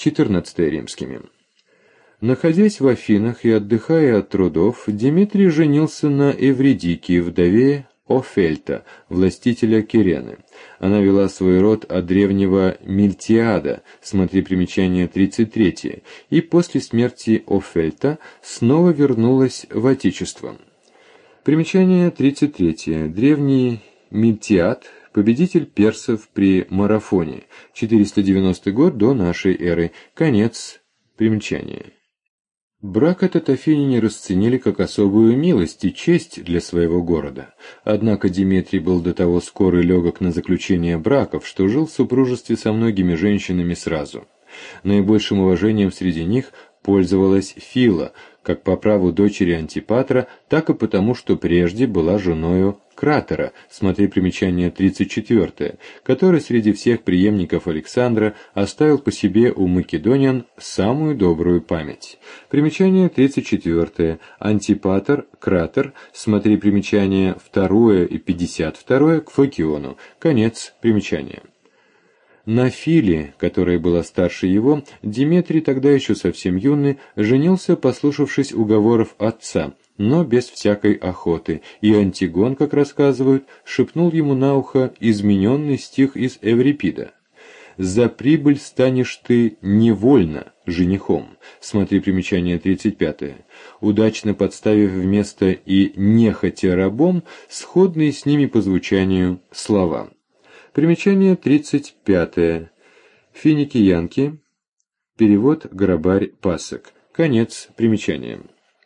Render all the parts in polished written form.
XIV римскими. Находясь в Афинах и отдыхая от трудов, Димитрий женился на Эвридике, вдове Офельта, властителя Кирены. Она вела свой род от древнего Мильтиада, смотри примечание 33, и после смерти Офельта снова вернулась в Отечество. Примечание 33. Древний Мильтиад, победитель персов при Марафоне, 490 год до нашей эры, конец примечания. Брак этот афиняне расценили как особую милость и честь для своего города. Однако Димитрий был до того скор и легок на заключение браков, что жил в супружестве со многими женщинами сразу. Наибольшим уважением среди них пользовалась Фила, как по праву дочери Антипатра, так и потому, что прежде была женою Кратера, смотри примечание 34, который среди всех преемников Александра оставил по себе у македонян самую добрую память. Примечание 34. Антипатр, Кратер, смотри примечание 2 и 52 к Фокиону, конец примечания. На Филе, которая была старше его, Димитрий, тогда еще совсем юный, женился, послушавшись уговоров отца, но без всякой охоты, и Антигон, как рассказывают, шепнул ему на ухо измененный стих из Эврипида. «За прибыль станешь ты невольно женихом», смотри примечание 35, удачно подставив вместо «и нехотя рабом» сходные с ними по звучанию слова. Примечание 35. Финикиянки. Перевод Горобарь Пасок. Конец примечания.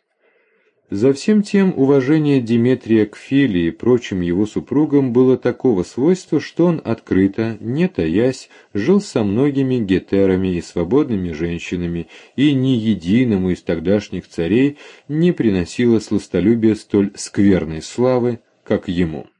За всем тем уважение Деметрия к Филе и прочим его супругам было такого свойства, что он открыто, не таясь, жил со многими гетерами и свободными женщинами, и ни единому из тогдашних царей не приносило сластолюбие столь скверной славы, как ему.